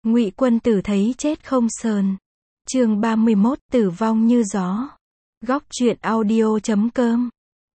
Ngụy Quân Tử thấy chết không sờn. Chương 31, tử vong như gió. Góc truyện audio.com.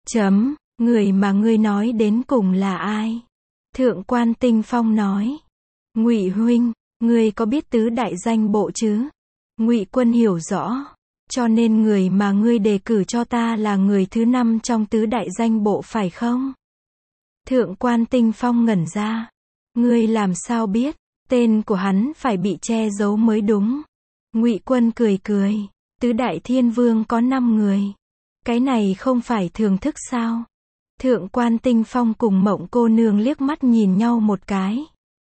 Người mà ngươi nói đến cùng là ai? Thượng quan Tinh Phong nói. Ngụy huynh, ngươi có biết tứ đại danh bộ chứ? Ngụy Quân hiểu rõ. Cho nên người mà ngươi đề cử cho ta là người thứ 5 trong tứ đại danh bộ phải không? Thượng quan Tinh Phong ngẩn ra. Ngươi làm sao biết? Tên của hắn phải bị che giấu mới đúng. Ngụy Quân cười cười. Tứ đại thiên vương có 5 người. Cái này không phải thường thức sao? Thượng quan Tinh Phong cùng Mộng cô nương liếc mắt nhìn nhau một cái.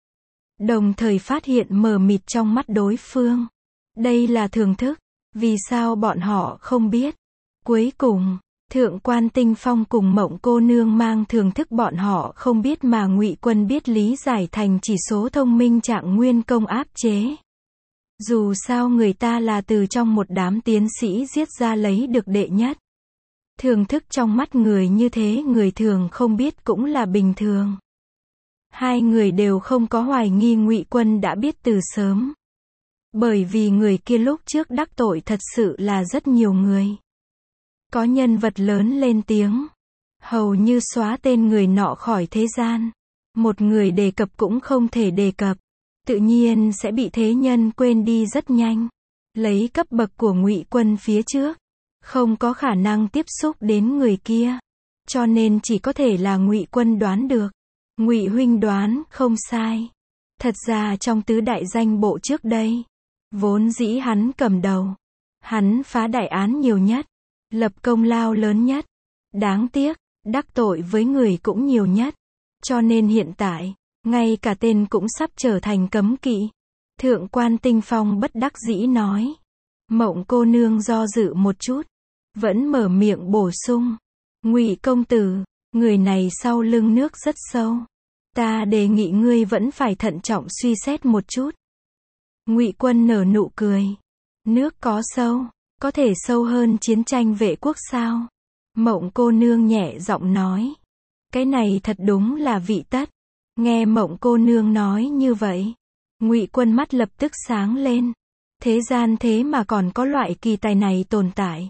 Đồng thời phát hiện mờ mịt trong mắt đối phương. Đây là thường thức. Vì sao bọn họ không biết? Cuối cùng, Thượng quan Tinh Phong cùng Mộng cô nương mang thường thức bọn họ không biết mà Ngụy Quân biết lý giải thành chỉ số thông minh trạng nguyên công áp chế. Dù sao người ta là từ trong một đám tiến sĩ giết ra lấy được đệ nhất. Thường thức trong mắt người như thế người thường không biết cũng là bình thường. Hai người đều không có hoài nghi Ngụy Quân đã biết từ sớm. Bởi vì người kia lúc trước đắc tội thật sự là rất nhiều người. Có nhân vật lớn lên tiếng. Hầu như xóa tên người nọ khỏi thế gian. Một người đề cập cũng không thể đề cập. Tự nhiên sẽ bị thế nhân quên đi rất nhanh. Lấy cấp bậc của Ngụy Quân phía trước. Không có khả năng tiếp xúc đến người kia. Cho nên chỉ có thể là Ngụy Quân đoán được. Ngụy huynh đoán không sai. Thật ra trong tứ đại danh bộ trước đây. Vốn dĩ hắn cầm đầu. Hắn phá đại án nhiều nhất. Lập công lao lớn nhất. Đáng tiếc, đắc tội với người cũng nhiều nhất. Cho nên hiện tại, ngay cả tên cũng sắp trở thành cấm kỵ. Thượng quan Tinh Phong bất đắc dĩ nói. Mộng cô nương do dự một chút. Vẫn mở miệng bổ sung. Ngụy công tử, người này sau lưng nước rất sâu. Ta đề nghị ngươi vẫn phải thận trọng suy xét một chút. Ngụy Quân nở nụ cười. Nước có sâu, có thể sâu hơn chiến tranh vệ quốc sao? Mộng cô nương nhẹ giọng nói. Cái này thật đúng là vị tất. Nghe Mộng cô nương nói như vậy. Ngụy Quân mắt lập tức sáng lên. Thế gian thế mà còn có loại kỳ tài này tồn tại.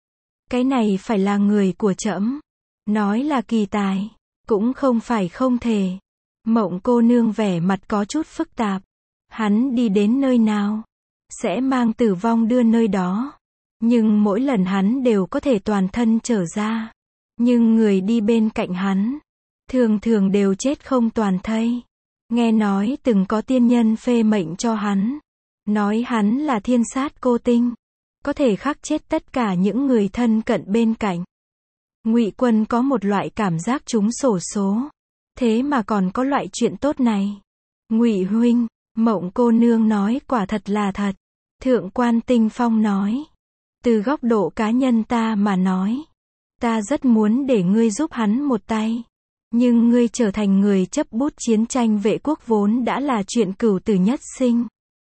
Cái này phải là người của trẫm. Nói là kỳ tài, cũng không phải không thể. Mộng cô nương vẻ mặt có chút phức tạp. Hắn đi đến nơi nào, sẽ mang tử vong đưa nơi đó. Nhưng mỗi lần hắn đều có thể toàn thân trở ra. Nhưng người đi bên cạnh hắn, thường thường đều chết không toàn thây. Nghe nói từng có tiên nhân phê mệnh cho hắn. Nói hắn là thiên sát cô tinh. Có thể khắc chết tất cả những người thân cận bên cạnh. Ngụy Quân có một loại cảm giác trúng xổ số. Thế mà còn có loại chuyện tốt này. Ngụy huynh, Mộng cô nương nói quả thật là thật. Thượng quan Tinh Phong nói. Từ góc độ cá nhân ta mà nói. Ta rất muốn để ngươi giúp hắn một tay. Nhưng ngươi trở thành người chấp bút chiến tranh vệ quốc vốn đã là chuyện cửu tử nhất sinh.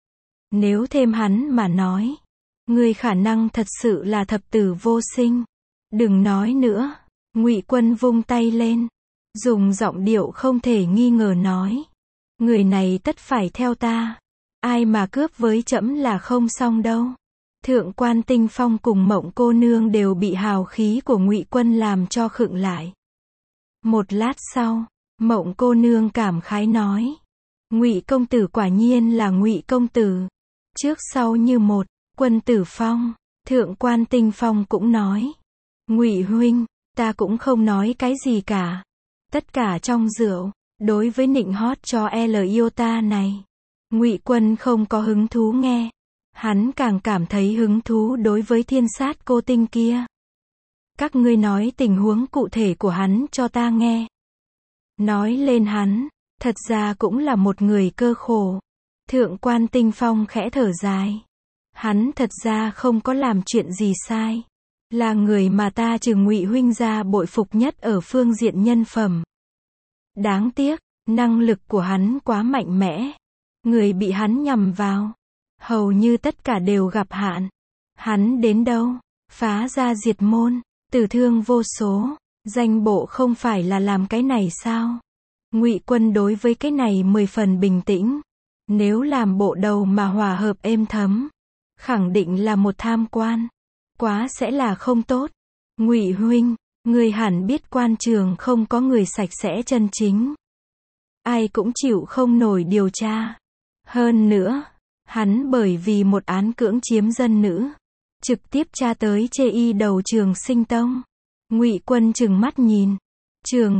Nếu thêm hắn mà nói. Ngươi khả năng thật sự là thập tử vô sinh. Đừng nói nữa. Ngụy Quân vung tay lên. Dùng giọng điệu không thể nghi ngờ nói. Người này tất phải theo ta. Ai mà cướp với trẫm là không xong đâu. Thượng quan Tinh Phong cùng Mộng cô nương đều bị hào khí của Ngụy Quân làm cho khựng lại. Một lát sau, Mộng cô nương cảm khái nói. Ngụy công tử quả nhiên là Ngụy công tử. Trước sau như một. Quân tử Phong. Thượng quan Tinh Phong cũng nói. Ngụy huynh, ta cũng không nói cái gì cả. Tất cả trong rượu. Đối với nịnh hót cho L Iota này, Ngụy Quân không có hứng thú nghe. Hắn càng cảm thấy hứng thú đối với thiên sát cô tinh kia. Các ngươi nói tình huống cụ thể của hắn cho ta nghe. Nói lên hắn, thật ra cũng là một người cơ khổ. Thượng quan Tinh Phong khẽ thở dài. Hắn thật ra không có làm chuyện gì sai. Là người mà ta trừ Ngụy huynh ra bội phục nhất ở phương diện nhân phẩm. Đáng tiếc, năng lực của hắn quá mạnh mẽ. Người bị hắn nhằm vào, hầu như tất cả đều gặp hạn. Hắn đến đâu, phá ra diệt môn, tử thương vô số. Danh bộ không phải là làm cái này sao? Ngụy Quân đối với cái này 10 phần bình tĩnh. Nếu làm bộ đầu mà hòa hợp êm thấm, khẳng định là một tham quan. Quá sẽ là không tốt. Ngụy huynh, người hẳn biết quan trường không có người sạch sẽ chân chính. Ai cũng chịu không nổi điều tra. Hơn nữa, hắn bởi vì một án cưỡng chiếm dân nữ, trực tiếp tra tới chê y đầu Trường Sinh Tông. Ngụy Quân trừng mắt nhìn. Trường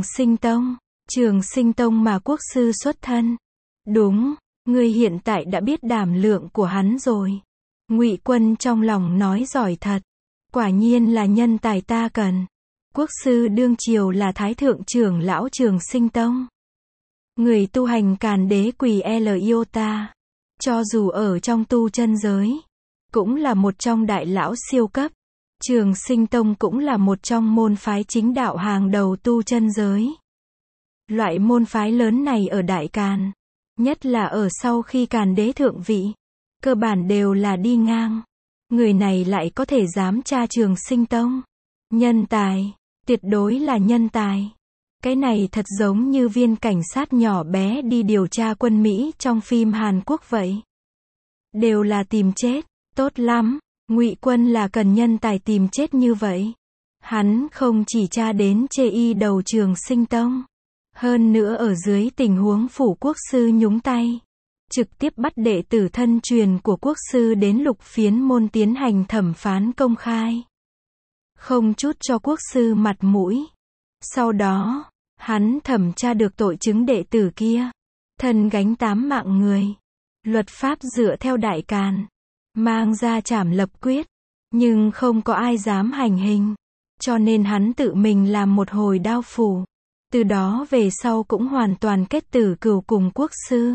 Sinh Tông mà quốc sư xuất thân. Đúng, ngươi hiện tại đã biết đảm lượng của hắn rồi. Ngụy Quân trong lòng nói giỏi thật. Quả nhiên là nhân tài ta cần. Quốc sư đương triều là thái thượng trưởng lão Trường Sinh Tông. Người tu hành Càn Đế Quỳ Iota. Cho dù ở trong tu chân giới, cũng là một trong đại lão siêu cấp. Trường Sinh Tông cũng là một trong môn phái chính đạo hàng đầu tu chân giới. Loại môn phái lớn này ở Đại Càn, nhất là ở sau khi Càn Đế thượng vị, cơ bản đều là đi ngang. Người này lại có thể dám tra Trường Sinh Tông. Nhân tài, tuyệt đối là nhân tài. Cái này thật giống như viên cảnh sát nhỏ bé đi điều tra quân Mỹ trong phim Hàn Quốc vậy. Đều là tìm chết, tốt lắm. Ngụy Quân là cần nhân tài tìm chết như vậy. Hắn không chỉ tra đến chê y đầu Trường Sinh Tông, hơn nữa ở dưới tình huống phủ quốc sư nhúng tay, trực tiếp bắt đệ tử thân truyền của quốc sư đến Lục Phiến môn tiến hành thẩm phán công khai. Không chút cho quốc sư mặt mũi. Sau đó, hắn thẩm tra được tội chứng đệ tử kia, thân gánh 8 mạng người. Luật pháp dựa theo Đại Càn, mang ra trảm lập quyết, nhưng không có ai dám hành hình, cho nên hắn tự mình làm một hồi đao phủ. Từ đó về sau cũng hoàn toàn kết tử cừu cùng quốc sư.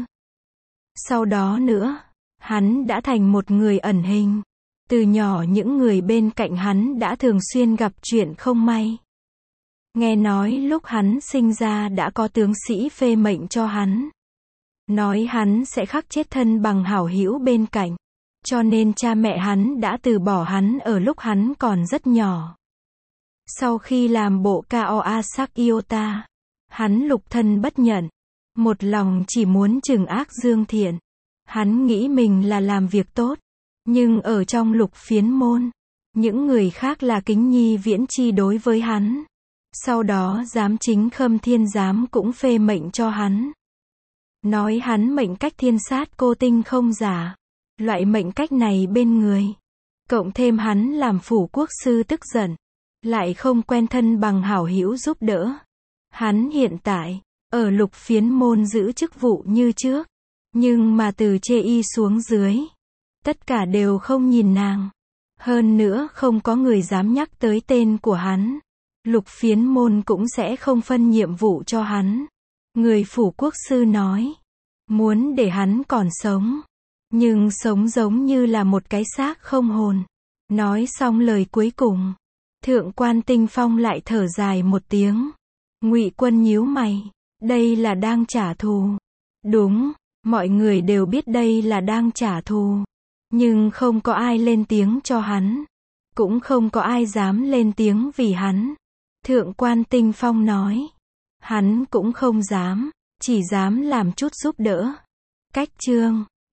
Sau đó nữa, hắn đã thành một người ẩn hình. Từ nhỏ những người bên cạnh hắn đã thường xuyên gặp chuyện không may. Nghe nói lúc hắn sinh ra đã có tướng sĩ phê mệnh cho hắn, nói hắn sẽ khắc chết thân bằng hảo hữu bên cạnh. Cho nên cha mẹ hắn đã từ bỏ hắn ở lúc hắn còn rất nhỏ. Sau khi làm bộ Kao Asak Iota, hắn lục thân bất nhận, một lòng chỉ muốn trừng ác dương thiện. Hắn nghĩ mình là làm việc tốt, nhưng ở trong Lục Phiến môn, những người khác là kính nhi viễn chi đối với hắn. Sau đó giám chính Khâm Thiên Giám cũng phê mệnh cho hắn, nói hắn mệnh cách thiên sát cô tinh không giả. Loại mệnh cách này bên người, cộng thêm hắn làm phủ quốc sư tức giận, lại không quen thân bằng hảo hữu giúp đỡ. Hắn hiện tại, ở Lục Phiến môn giữ chức vụ như trước, nhưng mà từ chê y xuống dưới, tất cả đều không nhìn nàng. Hơn nữa không có người dám nhắc tới tên của hắn. Lục Phiến môn cũng sẽ không phân nhiệm vụ cho hắn. Người phủ quốc sư nói, muốn để hắn còn sống, nhưng sống giống như là một cái xác không hồn. Nói xong lời cuối cùng, Thượng quan Tinh Phong lại thở dài một tiếng. Ngụy Quân nhíu mày, đây là đang trả thù. Đúng, mọi người đều biết đây là đang trả thù, nhưng không có ai lên tiếng cho hắn, cũng không có ai dám lên tiếng vì hắn. Thượng quan Tinh Phong nói, hắn cũng không dám, chỉ dám làm chút giúp đỡ. Cách chương